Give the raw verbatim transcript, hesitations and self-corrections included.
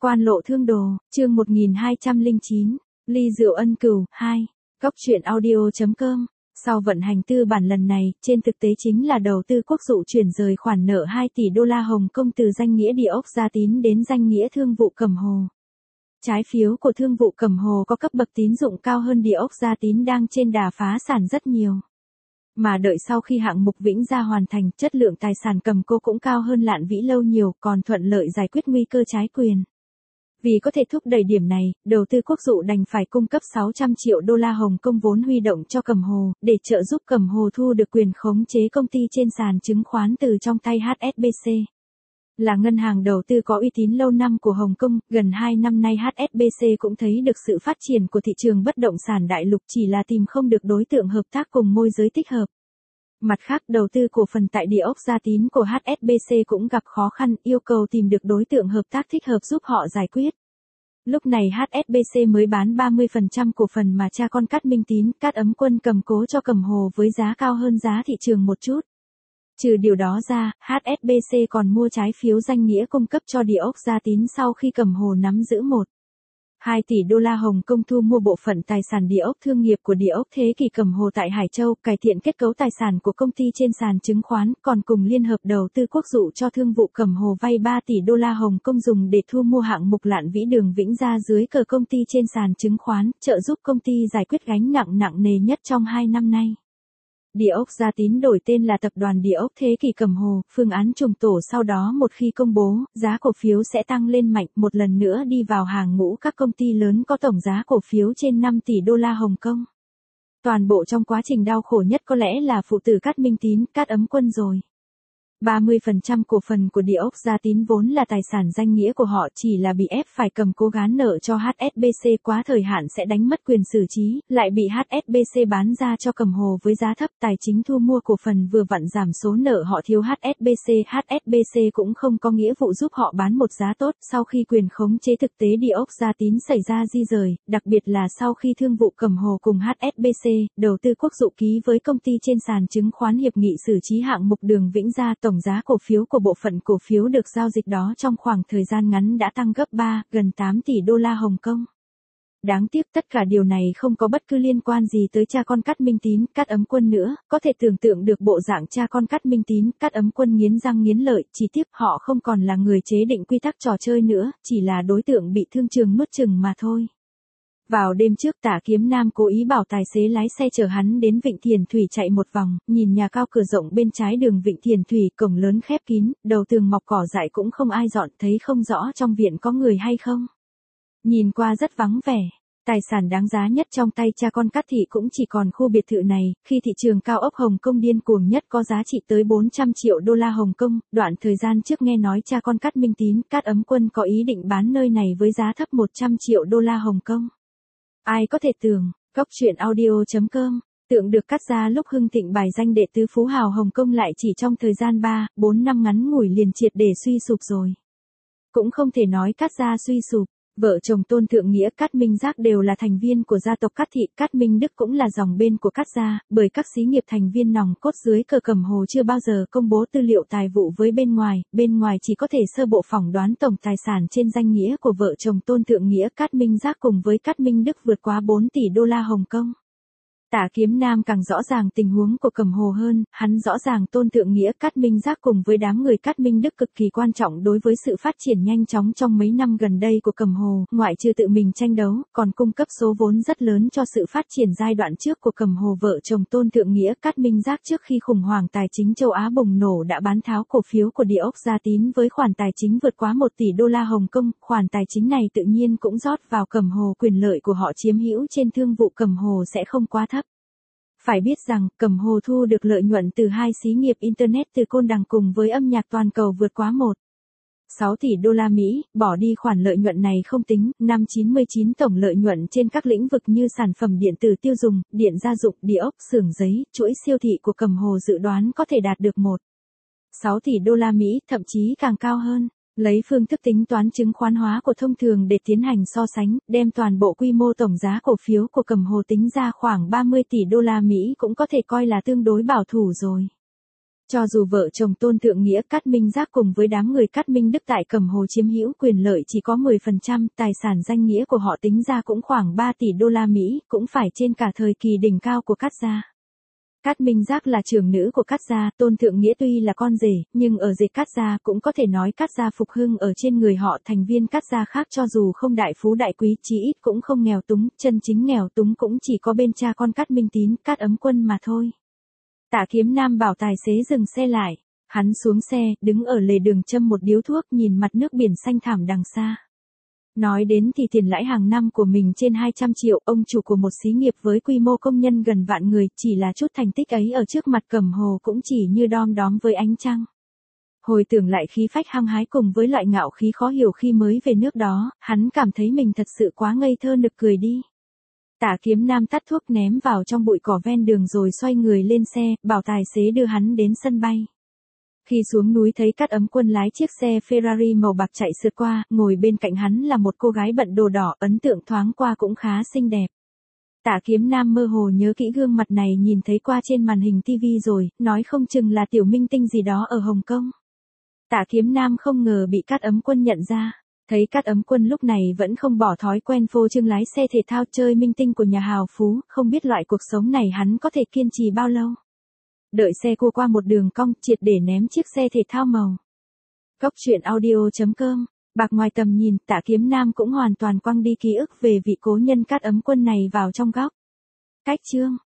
Quan lộ thương đồ, chương một nghìn hai trăm lẻ chín, ly rượu ân cửu, hai. Góc truyện audio.com. Sau vận hành tư bản lần này, trên thực tế chính là đầu tư quốc dụ chuyển rời khoản nợ hai tỷ đô la Hồng Kông từ danh nghĩa địa ốc Gia Tín đến danh nghĩa thương vụ Cẩm Hồ. Trái phiếu của thương vụ Cẩm Hồ có cấp bậc tín dụng cao hơn địa ốc Gia Tín đang trên đà phá sản rất nhiều. Mà đợi sau khi hạng mục Vĩnh Gia hoàn thành, chất lượng tài sản cầm cố cũng cao hơn Lạn Vĩ lâu nhiều, còn thuận lợi giải quyết nguy cơ trái quyền. Vì có thể thúc đẩy điểm này, đầu tư quốc dụ đành phải cung cấp sáu trăm triệu đô la Hồng Kông vốn huy động cho Cẩm Hồ, để trợ giúp Cẩm Hồ thu được quyền khống chế công ty trên sàn chứng khoán từ trong tay hát ét bê xê. Là ngân hàng đầu tư có uy tín lâu năm của Hồng Kông, gần hai năm nay hát ét bê xê cũng thấy được sự phát triển của thị trường bất động sản đại lục, chỉ là tìm không được đối tượng hợp tác cùng môi giới thích hợp. Mặt khác, đầu tư cổ phần tại địa ốc Gia Tín của hát ét bê xê cũng gặp khó khăn, yêu cầu tìm được đối tượng hợp tác thích hợp giúp họ giải quyết. Lúc này hát ét bê xê mới bán ba mươi phần trăm cổ phần mà cha con Cát Minh Tín, Cát Ấm Quân cầm cố cho Cẩm Hồ với giá cao hơn giá thị trường một chút. Trừ điều đó ra, hát ét bê xê còn mua trái phiếu danh nghĩa cung cấp cho địa ốc Gia Tín sau khi Cẩm Hồ nắm giữ một phẩy hai tỷ đô la Hồng Kông thu mua bộ phận tài sản địa ốc thương nghiệp của địa ốc Thế Kỷ Cẩm Hồ tại Hải Châu, cải thiện kết cấu tài sản của công ty trên sàn chứng khoán, còn cùng liên hợp đầu tư quốc dụ cho thương vụ Cẩm Hồ vay ba tỷ đô la Hồng Kông dùng để thu mua hạng mục Lạn Vĩ đường Vĩnh Gia dưới cờ công ty trên sàn chứng khoán, trợ giúp công ty giải quyết gánh nặng nặng nề nhất trong hai năm nay. Địa ốc Gia Tín đổi tên là Tập đoàn Địa ốc Thế Kỷ Cẩm Hồ, phương án trùng tổ sau đó một khi công bố, giá cổ phiếu sẽ tăng lên mạnh, một lần nữa đi vào hàng ngũ các công ty lớn có tổng giá cổ phiếu trên năm tỷ đô la Hồng Kông. Toàn bộ trong quá trình đau khổ nhất có lẽ là phụ tử Cát Minh Tín, Cát Ấm Quân rồi. ba mươi phần trăm cổ phần của địa ốc Gia Tín vốn là tài sản danh nghĩa của họ, chỉ là bị ép phải cầm cố gán nợ cho hát ét bê xê quá thời hạn sẽ đánh mất quyền xử trí, lại bị hát ét bê xê bán ra cho Cẩm Hồ với giá thấp, tài chính thu mua cổ phần vừa vặn giảm số nợ họ thiếu hát ét bê xê, hát ét bê xê cũng không có nghĩa vụ giúp họ bán một giá tốt, sau khi quyền khống chế thực tế địa ốc Gia Tín xảy ra di rời, đặc biệt là sau khi thương vụ Cẩm Hồ cùng hát ét bê xê, đầu tư quốc dụ ký với công ty trên sàn chứng khoán hiệp nghị xử trí hạng mục đường Vĩnh Gia, tổng giá cổ phiếu của bộ phận cổ phiếu được giao dịch đó trong khoảng thời gian ngắn đã tăng gấp ba, gần tám tỷ đô la Hồng Kông. Đáng tiếc tất cả điều này không có bất cứ liên quan gì tới cha con Cát Minh Tín, Cát Ấm Quân nữa, có thể tưởng tượng được bộ dạng cha con Cát Minh Tín, Cát Ấm Quân nghiến răng nghiến lợi, chỉ tiếc họ không còn là người chế định quy tắc trò chơi nữa, chỉ là đối tượng bị thương trường nuốt chừng mà thôi. Vào đêm trước, Tả Kiếm Nam cố ý bảo tài xế lái xe chở hắn đến Vịnh Thiền Thủy chạy một vòng, nhìn nhà cao cửa rộng bên trái đường Vịnh Thiền Thủy, cổng lớn khép kín, đầu tường mọc cỏ dại cũng không ai dọn, thấy không rõ trong viện có người hay không. Nhìn qua rất vắng vẻ. Tài sản đáng giá nhất trong tay cha con Cát Thị cũng chỉ còn khu biệt thự này, khi thị trường cao ốc Hồng Kông điên cuồng nhất có giá trị tới bốn trăm triệu đô la Hồng Kông, đoạn thời gian trước nghe nói cha con Cát Minh Tín, Cát Ấm Quân có ý định bán nơi này với giá thấp một trăm triệu đô la Hồng Kông. Ai có thể tưởng, góc truyện audio.com, tượng được cắt ra lúc hưng thịnh bài danh đệ tứ phú hào Hồng Kông lại chỉ trong thời gian ba, bốn năm ngắn ngủi liền triệt để suy sụp rồi. Cũng không thể nói cắt ra suy sụp, vợ chồng Tôn Thượng Nghĩa Cát Minh Giác đều là thành viên của gia tộc Cát Thị, Cát Minh Đức cũng là dòng bên của Cát gia, bởi các xí nghiệp thành viên nòng cốt dưới cờ Cẩm Hồ chưa bao giờ công bố tư liệu tài vụ với bên ngoài, bên ngoài chỉ có thể sơ bộ phỏng đoán tổng tài sản trên danh nghĩa của vợ chồng Tôn Thượng Nghĩa Cát Minh Giác cùng với Cát Minh Đức vượt quá bốn tỷ đô la Hồng Kông. Tả Kiếm Nam càng rõ ràng tình huống của Cẩm Hồ hơn, hắn rõ ràng Tôn Thượng Nghĩa Cát Minh Giác cùng với đám người Cát Minh Đức cực kỳ quan trọng đối với sự phát triển nhanh chóng trong mấy năm gần đây của Cẩm Hồ, ngoại trừ tự mình tranh đấu, còn cung cấp số vốn rất lớn cho sự phát triển giai đoạn trước của Cẩm Hồ. Vợ chồng Tôn Thượng Nghĩa Cát Minh Giác trước khi khủng hoảng tài chính châu Á bùng nổ đã bán tháo cổ phiếu của địa ốc Gia Tín với khoản tài chính vượt quá một tỷ đô la Hồng Kông, khoản tài chính này tự nhiên cũng rót vào Cẩm Hồ, quyền lợi của họ chiếm hữu trên thương vụ Cẩm Hồ sẽ không quá thấp. Phải biết rằng, Cẩm Hồ thu được lợi nhuận từ hai xí nghiệp Internet từ Côn Đằng cùng với âm nhạc toàn cầu vượt quá một phẩy sáu tỷ đô la Mỹ, bỏ đi khoản lợi nhuận này không tính, năm chín mươi chín tổng lợi nhuận trên các lĩnh vực như sản phẩm điện tử tiêu dùng, điện gia dụng, địa ốc, xưởng giấy, chuỗi siêu thị của Cẩm Hồ dự đoán có thể đạt được một phẩy sáu tỷ đô la Mỹ, thậm chí càng cao hơn. Lấy phương thức tính toán chứng khoán hóa của thông thường để tiến hành so sánh, đem toàn bộ quy mô tổng giá cổ phiếu của Cẩm Hồ tính ra khoảng ba mươi tỷ đô la Mỹ cũng có thể coi là tương đối bảo thủ rồi. Cho dù vợ chồng Tôn Thượng Nghĩa Cát Minh Giác cùng với đám người Cát Minh Đức tại Cẩm Hồ chiếm hữu quyền lợi chỉ có mười phần trăm, tài sản danh nghĩa của họ tính ra cũng khoảng ba tỷ đô la Mỹ, cũng phải trên cả thời kỳ đỉnh cao của Cát gia. Cát Minh Giác là trưởng nữ của Cát gia, Tôn Thượng Nghĩa tuy là con rể, nhưng ở rể Cát gia cũng có thể nói Cát gia phục hưng ở trên người họ, thành viên Cát gia khác cho dù không đại phú đại quý, chí ít cũng không nghèo túng, chân chính nghèo túng cũng chỉ có bên cha con Cát Minh Tín, Cát Ấm Quân mà thôi. Tạ Kiếm Nam bảo tài xế dừng xe lại, hắn xuống xe, đứng ở lề đường châm một điếu thuốc, nhìn mặt nước biển xanh thẳm đằng xa. Nói đến thì tiền lãi hàng năm của mình trên hai trăm triệu, ông chủ của một xí nghiệp với quy mô công nhân gần vạn người, chỉ là chút thành tích ấy ở trước mặt Cẩm Hồ cũng chỉ như đom đóm với ánh trăng. Hồi tưởng lại khí phách hăng hái cùng với loại ngạo khí khó hiểu khi mới về nước đó, hắn cảm thấy mình thật sự quá ngây thơ nực cười đi. Tạ Kiếm Nam tắt thuốc ném vào trong bụi cỏ ven đường rồi xoay người lên xe, bảo tài xế đưa hắn đến sân bay. Khi xuống núi thấy Cát Ấm Quân lái chiếc xe Ferrari màu bạc chạy sượt qua, ngồi bên cạnh hắn là một cô gái bận đồ đỏ, ấn tượng thoáng qua cũng khá xinh đẹp. Tạ Kiếm Nam mơ hồ nhớ kỹ gương mặt này, nhìn thấy qua trên màn hình ti vi rồi, nói không chừng là tiểu minh tinh gì đó ở Hồng Kông. Tạ Kiếm Nam không ngờ bị Cát Ấm Quân nhận ra. Thấy Cát Ấm Quân lúc này vẫn không bỏ thói quen phô trương lái xe thể thao chơi minh tinh của nhà hào phú, không biết loại cuộc sống này hắn có thể kiên trì bao lâu. Đợi xe cua qua một đường cong, triệt để ném chiếc xe thể thao màu. Góc truyện audio chấm com, bạc ngoài tầm nhìn, Tạ Kiếm Nam cũng hoàn toàn quăng đi ký ức về vị cố nhân Cát Ấm Quân này vào trong góc. Cách chương